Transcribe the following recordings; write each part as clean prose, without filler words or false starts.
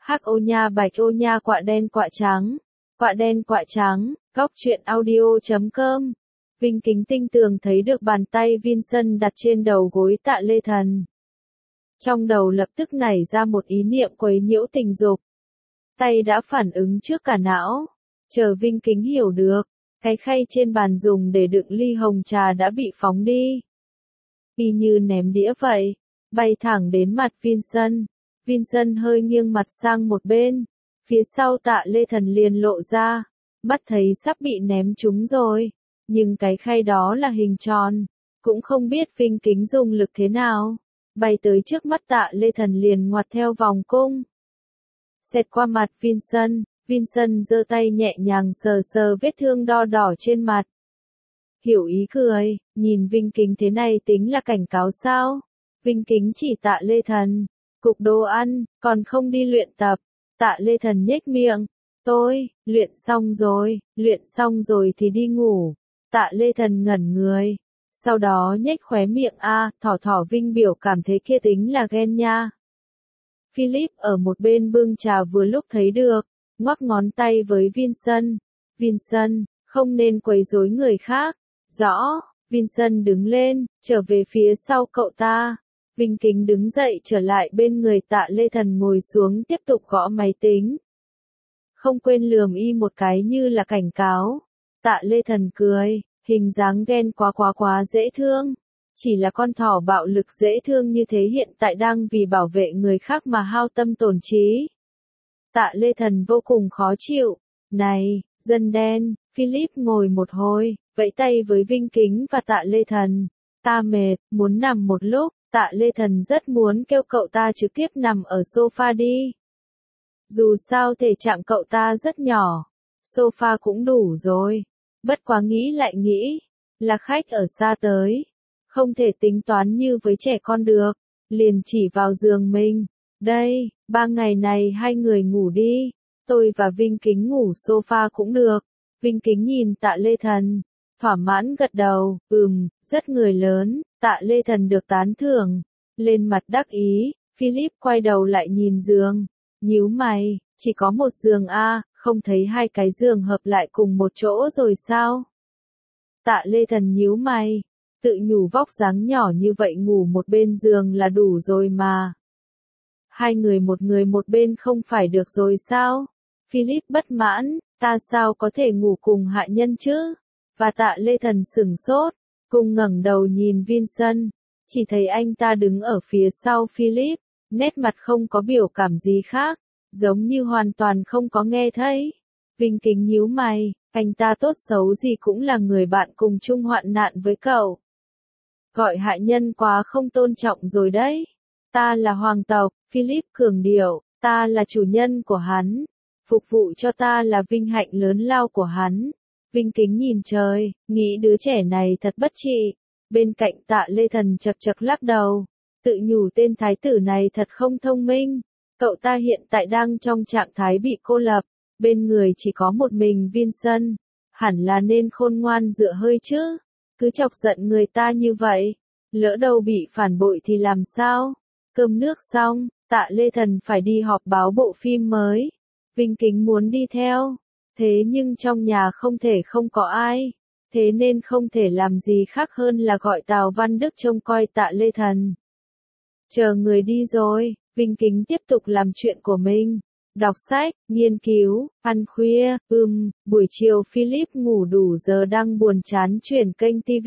Hắc ô nha bạch ô nha quạ đen quạ trắng. Quạ đen quạ trắng, góc truyện audio.com. Vinh Kính tinh tường thấy được bàn tay Vincent đặt trên đầu gối Tạ Lê Thần. Trong đầu lập tức nảy ra một ý niệm quấy nhiễu tình dục. Tay đã phản ứng trước cả não. Chờ Vinh Kính hiểu được, cái khay trên bàn dùng để đựng ly hồng trà đã bị phóng đi. Y như ném đĩa vậy, bay thẳng đến mặt Vincent. Vincent hơi nghiêng mặt sang một bên, phía sau Tạ Lê Thần liền lộ ra, mắt thấy sắp bị ném trúng rồi, nhưng cái khay đó là hình tròn, cũng không biết Vinh Kính dùng lực thế nào, bay tới trước mắt Tạ Lê Thần liền ngoặt theo vòng cung. Xẹt qua mặt Vincent giơ tay nhẹ nhàng sờ sờ vết thương đo đỏ trên mặt. Hiểu ý cười, nhìn Vinh Kính thế này tính là cảnh cáo sao? Vinh Kính chỉ Tạ Lê Thần, cục đồ ăn, còn không đi luyện tập. Tạ Lê Thần nhếch miệng, luyện xong rồi thì đi ngủ. Tạ Lê Thần ngẩn người, sau đó nhếch khóe miệng thỏ Vinh biểu cảm thấy kia tính là ghen nha. Philip ở một bên bưng trà vừa lúc thấy được, ngoắc ngón tay với Vincent, không nên quấy rối người khác. Rõ, Vincent đứng lên, trở về phía sau cậu ta. Vinh Kính đứng dậy trở lại bên người Tạ Lê Thần ngồi xuống tiếp tục gõ máy tính. Không quên lườm y một cái như là cảnh cáo. Tạ Lê Thần cười, hình dáng ghen quá dễ thương. Chỉ là con thỏ bạo lực dễ thương như thế hiện tại đang vì bảo vệ người khác mà hao tâm tổn trí. Tạ Lê Thần vô cùng khó chịu. Này, dân đen, Philip ngồi một hồi, vẫy tay với Vinh Kính và Tạ Lê Thần. Ta mệt, muốn nằm một lúc. Tạ Lê Thần rất muốn kêu cậu ta trực tiếp nằm ở sofa đi. Dù sao thể trạng cậu ta rất nhỏ, sofa cũng đủ rồi. Bất quá nghĩ lại nghĩ, là khách ở xa tới, không thể tính toán như với trẻ con được, liền chỉ vào giường mình. Đây, 3 ngày này hai người ngủ đi, tôi và Vinh Kính ngủ sofa cũng được. Vinh Kính nhìn Tạ Lê Thần, thỏa mãn gật đầu, rất người lớn. Tạ Lê Thần được tán thưởng, lên mặt đắc ý. Philip quay đầu lại nhìn giường, nhíu mày, chỉ có một giường không thấy hai cái giường hợp lại cùng một chỗ rồi sao? Tạ Lê Thần nhíu mày, tự nhủ vóc dáng nhỏ như vậy ngủ một bên giường là đủ rồi mà. Hai người một bên không phải được rồi sao? Philip bất mãn, ta sao có thể ngủ cùng hạ nhân chứ? Và Tạ Lê Thần sửng sốt. Cùng ngẩng đầu nhìn Vincent, chỉ thấy anh ta đứng ở phía sau Philip, nét mặt không có biểu cảm gì khác, giống như hoàn toàn không có nghe thấy. Vinh Kính nhíu mày, anh ta tốt xấu gì cũng là người bạn cùng chung hoạn nạn với cậu. Gọi hạ nhân quá không tôn trọng rồi đấy. Ta là hoàng tộc, Philip cường điệu, ta là chủ nhân của hắn, phục vụ cho ta là vinh hạnh lớn lao của hắn. Vinh Kính nhìn trời, nghĩ đứa trẻ này thật bất trị. Bên cạnh Tạ Lê Thần chật chật lắc đầu, tự nhủ tên thái tử này thật không thông minh. Cậu ta hiện tại đang trong trạng thái bị cô lập, bên người chỉ có một mình Vincent, hẳn là nên khôn ngoan dựa hơi chứ. Cứ chọc giận người ta như vậy, lỡ đâu bị phản bội thì làm sao? Cơm nước xong, Tạ Lê Thần phải đi họp báo bộ phim mới. Vinh Kính muốn đi theo. Thế nhưng trong nhà không thể không có ai, thế nên không thể làm gì khác hơn là gọi Tào Văn Đức trông coi Tạ Lê Thần. Chờ người đi rồi, Vinh Kính tiếp tục làm chuyện của mình, đọc sách, nghiên cứu, ăn khuya, buổi chiều Philip ngủ đủ giờ đang buồn chán chuyển kênh TV.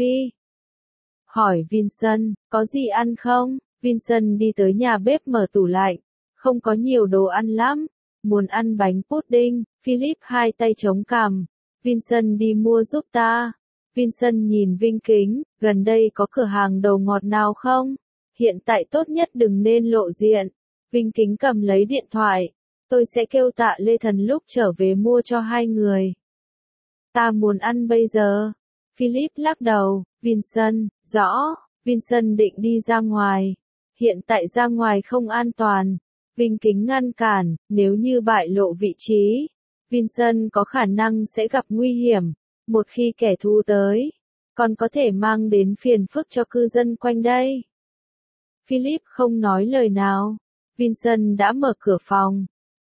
Hỏi Vincent, có gì ăn không? Vincent đi tới nhà bếp mở tủ lạnh, không có nhiều đồ ăn lắm. Muốn ăn bánh pudding, Philip hai tay chống cằm. Vincent đi mua giúp ta. Vincent nhìn Vinh Kính, gần đây có cửa hàng đồ ngọt nào không? Hiện tại tốt nhất đừng nên lộ diện. Vinh Kính cầm lấy điện thoại. Tôi sẽ kêu Tạ Lê Thần lúc trở về mua cho hai người. Ta muốn ăn bây giờ. Philip lắc đầu, Vincent, rõ. Vincent định đi ra ngoài. Hiện tại ra ngoài không an toàn. Vinh Kính ngăn cản, nếu như bại lộ vị trí, Vincent có khả năng sẽ gặp nguy hiểm. Một khi kẻ thù tới, còn có thể mang đến phiền phức cho cư dân quanh đây. Philip không nói lời nào. Vincent đã mở cửa phòng.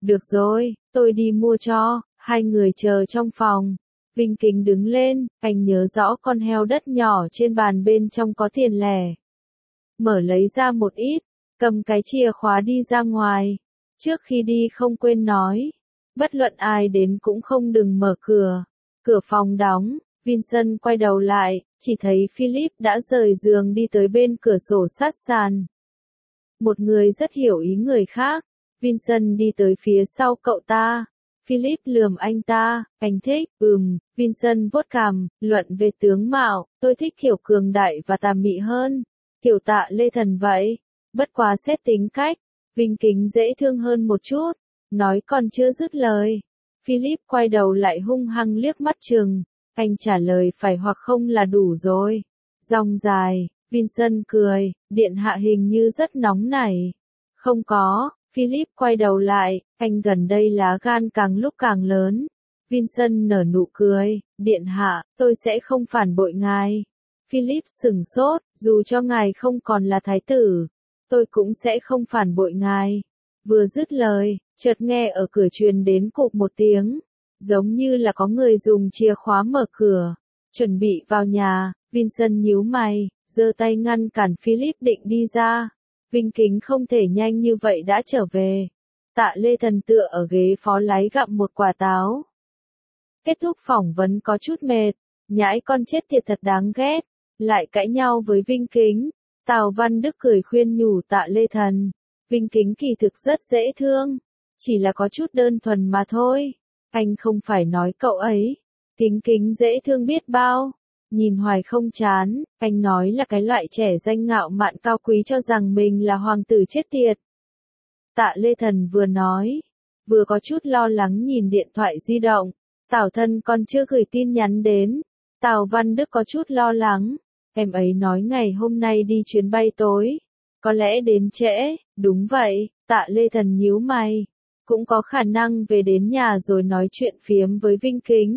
Được rồi, tôi đi mua cho, hai người chờ trong phòng. Vinh Kính đứng lên, anh nhớ rõ con heo đất nhỏ trên bàn bên trong có tiền lẻ. Mở lấy ra một ít, cầm cái chìa khóa đi ra ngoài. Trước khi đi không quên nói, bất luận ai đến cũng không đừng mở cửa. Cửa phòng đóng, Vincent quay đầu lại, chỉ thấy Philip đã rời giường đi tới bên cửa sổ sát sàn. Một người rất hiểu ý người khác, Vincent đi tới phía sau cậu ta. Philip lườm anh ta, anh thích, Vincent vuốt cằm, luận về tướng mạo, tôi thích kiểu cường đại và tà mị hơn. Kiểu Tạ Lê Thần vậy, bất quá xét tính cách, Vinh Kính dễ thương hơn một chút, nói còn chưa dứt lời. Philip quay đầu lại hung hăng liếc mắt chừng, anh trả lời phải hoặc không là đủ rồi. Dòng dài, Vincent cười, điện hạ hình như rất nóng nảy. Không có, Philip quay đầu lại, anh gần đây lá gan càng lúc càng lớn. Vincent nở nụ cười, điện hạ, tôi sẽ không phản bội ngài. Philip sửng sốt, dù cho ngài không còn là thái tử, tôi cũng sẽ không phản bội ngài. Vừa dứt lời, chợt nghe ở cửa truyền đến cộp một tiếng, giống như là có người dùng chìa khóa mở cửa, chuẩn bị vào nhà. Vincent nhíu mày, giơ tay ngăn cản Philip định đi ra. Vinh Kính không thể nhanh như vậy đã trở về. Tạ Lê Thần tựa ở ghế phó lái gặm một quả táo. Kết thúc phỏng vấn có chút mệt, nhãi con chết tiệt thật đáng ghét, lại cãi nhau với Vinh Kính. Tào Văn Đức cười khuyên nhủ Tạ Lê Thần, Vinh Kính kỳ thực rất dễ thương, chỉ là có chút đơn thuần mà thôi. Anh không phải nói cậu ấy, Kính dễ thương biết bao. Nhìn hoài không chán, anh nói là cái loại trẻ danh ngạo mạn cao quý cho rằng mình là hoàng tử chết tiệt. Tạ Lê Thần vừa nói, vừa có chút lo lắng nhìn điện thoại di động. Tào Thân còn chưa gửi tin nhắn đến. Tào Văn Đức có chút lo lắng. Em ấy nói ngày hôm nay đi chuyến bay tối. Có lẽ đến trễ, đúng vậy, Tạ Lê Thần nhíu mày. Cũng có khả năng về đến nhà rồi nói chuyện phiếm với Vinh Kính.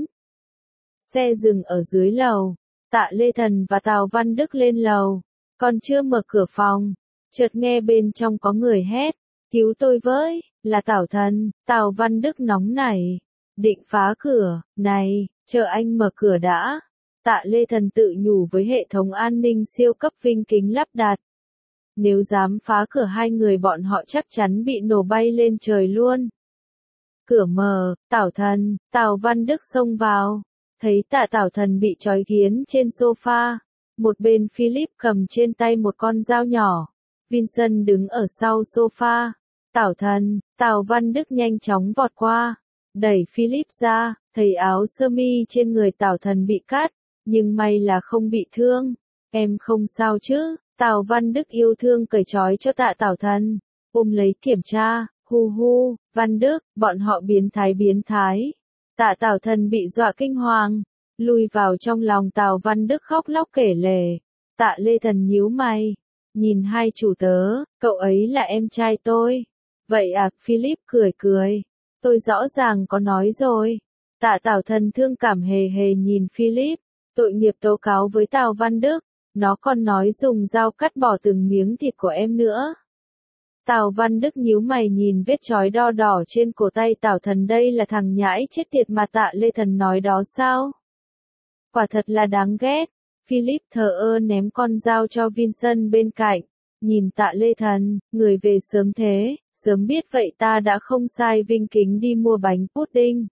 Xe dừng ở dưới lầu. Tạ Lê Thần và Tào Văn Đức lên lầu. Còn chưa mở cửa phòng, chợt nghe bên trong có người hét. Cứu tôi với, là Tào Thần. Tào Văn Đức nóng nảy, định phá cửa. Này, chờ anh mở cửa đã. Tạ Lê Thần tự nhủ với hệ thống an ninh siêu cấp Vinh Kính lắp đặt. Nếu dám phá cửa hai người bọn họ chắc chắn bị nổ bay lên trời luôn. Cửa mở, Tào Văn Đức xông vào. Thấy Tào Thần bị trói ghiến trên sofa. Một bên Philip cầm trên tay một con dao nhỏ. Vincent đứng ở sau sofa. Tào Văn Đức nhanh chóng vọt qua. Đẩy Philip ra, thấy áo sơ mi trên người Tào Thần bị cắt. Nhưng may là không bị thương. Em không sao chứ? Tào Văn Đức yêu thương cởi trói cho Tào Thần. Ôm lấy kiểm tra, hu, Văn Đức, bọn họ biến thái. Tào Thần bị dọa kinh hoàng, lùi vào trong lòng Tào Văn Đức khóc lóc kể lể. Tạ Lê Thần nhíu mày, nhìn hai chủ tớ, cậu ấy là em trai tôi. Vậy à, Philip cười. Tôi rõ ràng có nói rồi. Tào Thần thương cảm hề nhìn Philip, tội nghiệp tố cáo với Tào Văn Đức. Nó còn nói dùng dao cắt bỏ từng miếng thịt của em nữa. Tào Văn Đức nhíu mày nhìn vết chói đỏ trên cổ tay Tào Thần, đây là thằng nhãi chết tiệt mà Tạ Lê Thần nói đó sao? Quả thật là đáng ghét. Philip thờ ơ ném con dao cho Vincent bên cạnh. Nhìn Tạ Lê Thần, người về sớm thế, sớm biết vậy ta đã không sai Vinh Kính đi mua bánh pudding.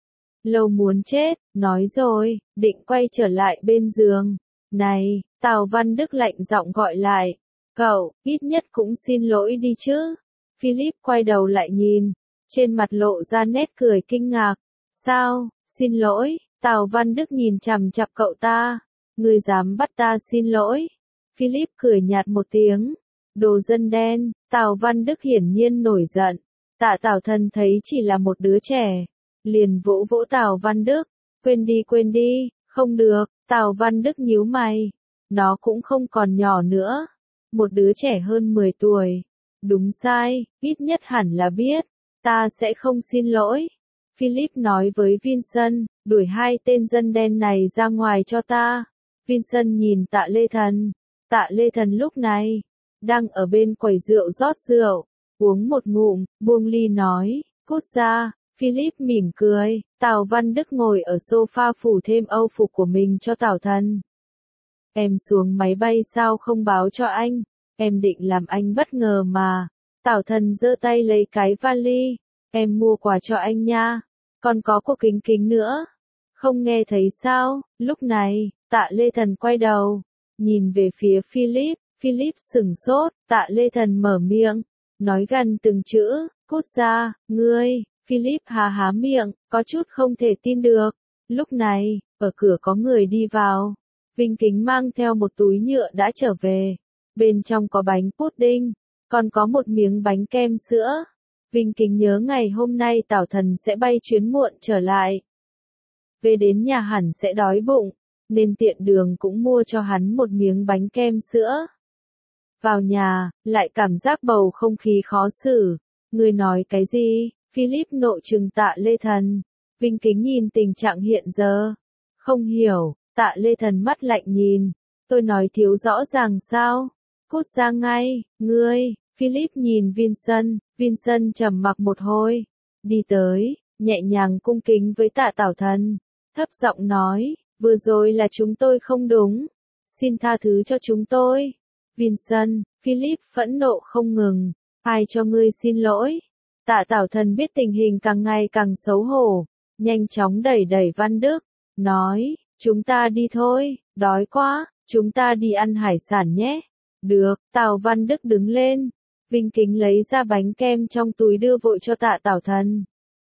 Lâu muốn chết, nói rồi, định quay trở lại bên giường. Này, Tào Văn Đức lạnh giọng gọi lại. Cậu, ít nhất cũng xin lỗi đi chứ. Philip quay đầu lại nhìn, trên mặt lộ ra nét cười kinh ngạc. Sao, xin lỗi? Tào Văn Đức nhìn chằm chằm cậu ta. Ngươi dám bắt ta xin lỗi? Philip cười nhạt một tiếng. Đồ dân đen. Tào Văn Đức hiển nhiên nổi giận. Tào Thần thấy chỉ là một đứa trẻ, liền vỗ Tào Văn Đức. Quên đi, không được. Tào Văn Đức nhíu mày. Nó cũng không còn nhỏ nữa. Một đứa trẻ hơn 10 tuổi. Đúng sai, ít nhất hẳn là biết. Ta sẽ không xin lỗi. Philip nói với Vincent, đuổi hai tên dân đen này ra ngoài cho ta. Vincent nhìn Tạ Lê Thần. Tạ Lê Thần lúc này đang ở bên quầy rượu rót rượu, uống một ngụm, buông ly nói, cút ra. Philip mỉm cười, Tào Văn Đức ngồi ở sofa phủ thêm âu phục của mình cho Tào Thần. Em xuống máy bay sao không báo cho anh, em định làm anh bất ngờ mà. Tào Thần giơ tay lấy cái vali, em mua quà cho anh nha, còn có cô Kính Kính nữa. Không nghe thấy sao? Lúc này, Tạ Lê Thần quay đầu, nhìn về phía Philip, Philip sửng sốt, Tạ Lê Thần mở miệng, nói gần từng chữ, cút ra, ngươi. Philip há miệng, có chút không thể tin được. Lúc này, ở cửa có người đi vào. Vinh Kính mang theo một túi nhựa đã trở về. Bên trong có bánh pudding, còn có một miếng bánh kem sữa. Vinh Kính nhớ ngày hôm nay Tào Thần sẽ bay chuyến muộn trở lại. Về đến nhà hẳn sẽ đói bụng, nên tiện đường cũng mua cho hắn một miếng bánh kem sữa. Vào nhà, lại cảm giác bầu không khí khó xử. Ngươi nói cái gì? Philip nộ trừng Tạ Lê Thần. Vinh Kính nhìn tình trạng hiện giờ. Không hiểu, Tạ Lê Thần mắt lạnh nhìn. Tôi nói thiếu rõ ràng sao? Cút ra ngay, ngươi. Philip nhìn Vincent trầm mặc một hồi. Đi tới, nhẹ nhàng cung kính với Tào Thần. Thấp giọng nói, vừa rồi là chúng tôi không đúng. Xin tha thứ cho chúng tôi. Vincent, Philip phẫn nộ không ngừng. Ai cho ngươi xin lỗi? Tào Thần biết tình hình càng ngày càng xấu hổ, nhanh chóng đẩy Văn Đức, nói, chúng ta đi thôi, đói quá, chúng ta đi ăn hải sản nhé. Được, Tào Văn Đức đứng lên, Vinh Kính lấy ra bánh kem trong túi đưa vội cho Tào Thần.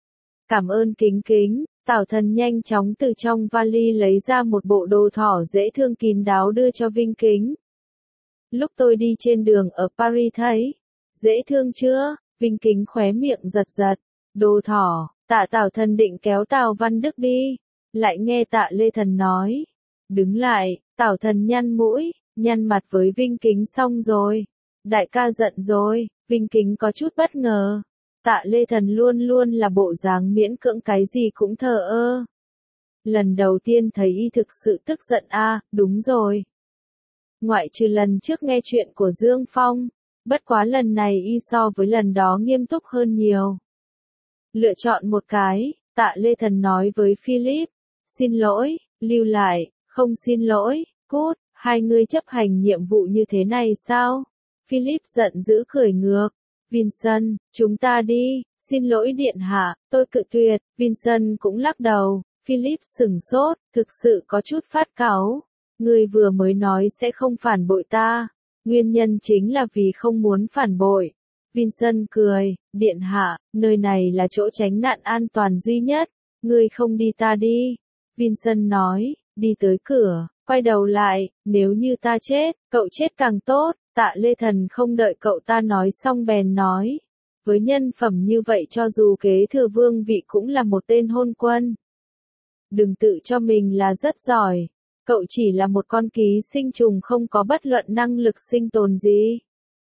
Cảm ơn Kính Kính, Tào Thần nhanh chóng từ trong vali lấy ra một bộ đồ thỏ dễ thương kín đáo đưa cho Vinh Kính. Lúc tôi đi trên đường ở Paris thấy, dễ thương chưa? Vinh Kính khóe miệng giật giật, đồ thỏ. Tào Thần định kéo Tào Văn Đức đi, lại nghe Tạ Lê Thần nói, đứng lại. Tào Thần nhăn mũi, nhăn mặt với Vinh Kính. Xong rồi, đại ca giận rồi. Vinh Kính có chút bất ngờ, Tạ Lê Thần luôn luôn là bộ dáng miễn cưỡng cái gì cũng thờ ơ. Lần đầu tiên thấy y thực sự tức giận a. Đúng rồi, ngoại trừ lần trước nghe chuyện của Dương Phong. Bất quá lần này y so với lần đó nghiêm túc hơn nhiều. Lựa chọn một cái, Tạ Lê Thần nói với Philip. Xin lỗi, lưu lại, không xin lỗi, cút, hai người chấp hành nhiệm vụ như thế này sao? Philip giận dữ cười ngược. Vincent, chúng ta đi, xin lỗi điện hạ, tôi cự tuyệt. Vincent cũng lắc đầu. Philip sửng sốt, thực sự có chút phát cáu. Ngươi vừa mới nói sẽ không phản bội ta. Nguyên nhân chính là vì không muốn phản bội. Vincent cười, điện hạ, nơi này là chỗ tránh nạn an toàn duy nhất. Ngươi không đi ta đi. Vincent nói, đi tới cửa, quay đầu lại, nếu như ta chết, cậu chết càng tốt. Tạ Lê Thần không đợi cậu ta nói xong bèn nói. Với nhân phẩm như vậy cho dù kế thừa vương vị cũng là một tên hôn quân. Đừng tự cho mình là rất giỏi. Cậu chỉ là một con ký sinh trùng không có bất luận năng lực sinh tồn gì.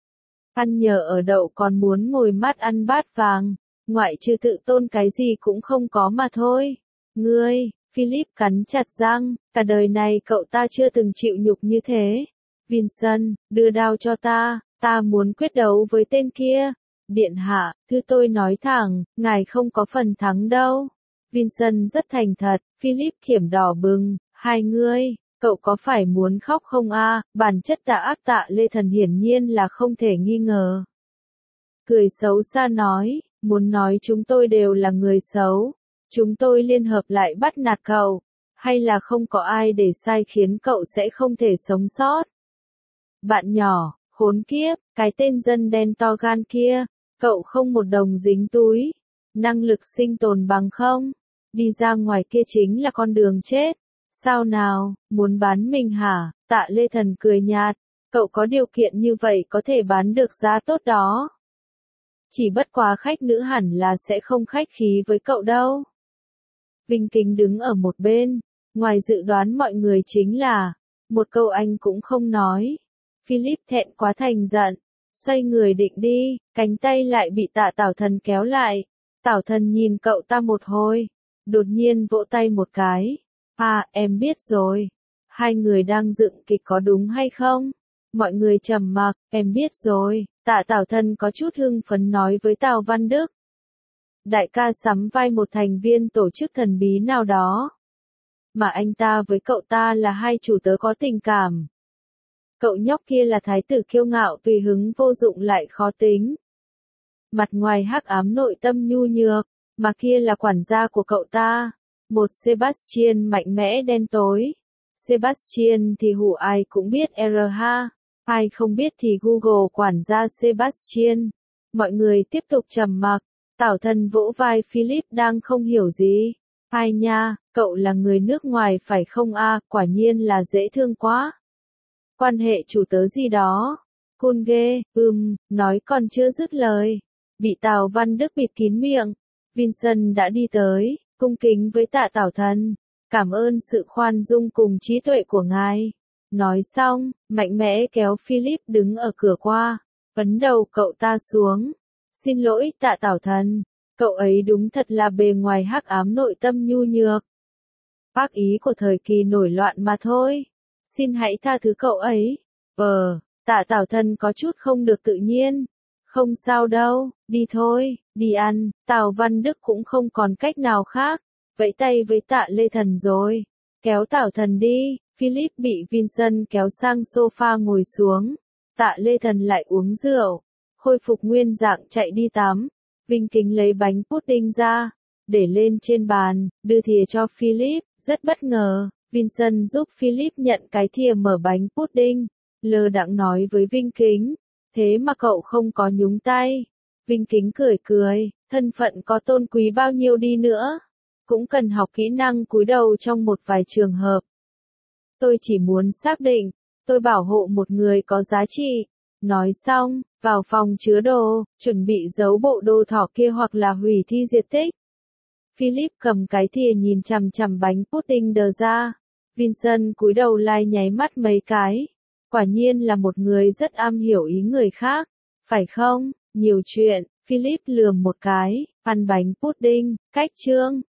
Ăn nhờ ở đậu còn muốn ngồi mát ăn bát vàng, ngoại trừ tự tôn cái gì cũng không có mà thôi. Ngươi, Philip cắn chặt răng, cả đời này cậu ta chưa từng chịu nhục như thế. Vincent, đưa đao cho ta muốn quyết đấu với tên kia. Điện hạ, thứ tôi nói thẳng, ngài không có phần thắng đâu. Vincent rất thành thật, Philip khiểm đỏ bừng. Hai ngươi, cậu có phải muốn khóc không a? Bản chất tà ác Tạ Lê Thần hiển nhiên là không thể nghi ngờ. Cười xấu xa nói, muốn nói chúng tôi đều là người xấu. Chúng tôi liên hợp lại bắt nạt cậu. Hay là không có ai để sai khiến cậu sẽ không thể sống sót? Bạn nhỏ, khốn kiếp, cái tên dân đen to gan kia. Cậu không một đồng dính túi. Năng lực sinh tồn bằng không? Đi ra ngoài kia chính là con đường chết. Sao nào, muốn bán mình hả? Tạ Lê Thần cười nhạt, cậu có điều kiện như vậy có thể bán được giá tốt đó. Chỉ bất quá khách nữ hẳn là sẽ không khách khí với cậu đâu. Vinh Kính đứng ở một bên, ngoài dự đoán mọi người chính là, một câu anh cũng không nói. Philip thẹn quá thành giận, xoay người định đi, cánh tay lại bị Tào Thần kéo lại. Tào Thần nhìn cậu ta một hồi, đột nhiên vỗ tay một cái. À, em biết rồi. Hai người đang dựng kịch có đúng hay không? Mọi người trầm mặc, em biết rồi. Tào Thần có chút hưng phấn nói với Tào Văn Đức. Đại ca sắm vai một thành viên tổ chức thần bí nào đó. Mà anh ta với cậu ta là hai chủ tớ có tình cảm. Cậu nhóc kia là thái tử kiêu ngạo tùy hứng vô dụng lại khó tính. Mặt ngoài hắc ám nội tâm nhu nhược, mà kia là quản gia của cậu ta. Một Sebastian mạnh mẽ đen tối. Sebastian thì hủ ai cũng biết RH, ai không biết thì Google quản gia Sebastian. Mọi người tiếp tục trầm mặc, Tảo Thần vỗ vai Philip đang không hiểu gì. Ai nha, cậu là người nước ngoài phải không a? Quả nhiên là dễ thương quá. Quan hệ chủ tớ gì đó. Cool ghê, nói còn chưa dứt lời. Bị Tào Văn Đức bịt kín miệng. Vincent đã đi tới, cung kính với tạ Tảo Thần. Cảm ơn sự khoan dung cùng trí tuệ của ngài. Nói xong, mạnh mẽ kéo Philip đứng ở cửa qua, ấn đầu cậu ta xuống. Xin lỗi tạ Tảo Thần, cậu ấy đúng thật là bề ngoài hắc ám nội tâm nhu nhược. Ác ý của thời kỳ nổi loạn mà thôi. Xin hãy tha thứ cậu ấy. Tạ Tảo Thần có chút không được tự nhiên. Không sao đâu, đi thôi, đi ăn. Tào Văn Đức cũng không còn cách nào khác. Vẫy tay với tạ Lê Thần rồi. Kéo Tảo Thần đi. Philip bị Vincent kéo sang sofa ngồi xuống. Tạ Lê Thần lại uống rượu. Khôi phục nguyên dạng chạy đi tắm. Vinh Kính lấy bánh pudding ra. Để lên trên bàn, đưa thìa cho Philip. Rất bất ngờ, Vincent giúp Philip nhận cái thìa mở bánh pudding. Lơ đãng nói với Vinh Kính. Thế mà cậu không có nhúng tay. Vinh Kính cười cười, thân phận có tôn quý bao nhiêu đi nữa. Cũng cần học kỹ năng cúi đầu trong một vài trường hợp. Tôi chỉ muốn xác định, tôi bảo hộ một người có giá trị. Nói xong, vào phòng chứa đồ, chuẩn bị giấu bộ đồ thỏ kia hoặc là hủy thi diệt tích. Philip cầm cái thìa nhìn chằm chằm bánh pudding đờ ra. Vincent cúi đầu lai nháy mắt mấy cái. Quả nhiên là một người rất am hiểu ý người khác. Phải không? Nhiều chuyện. Philip lườm một cái, ăn bánh pudding, cách chương.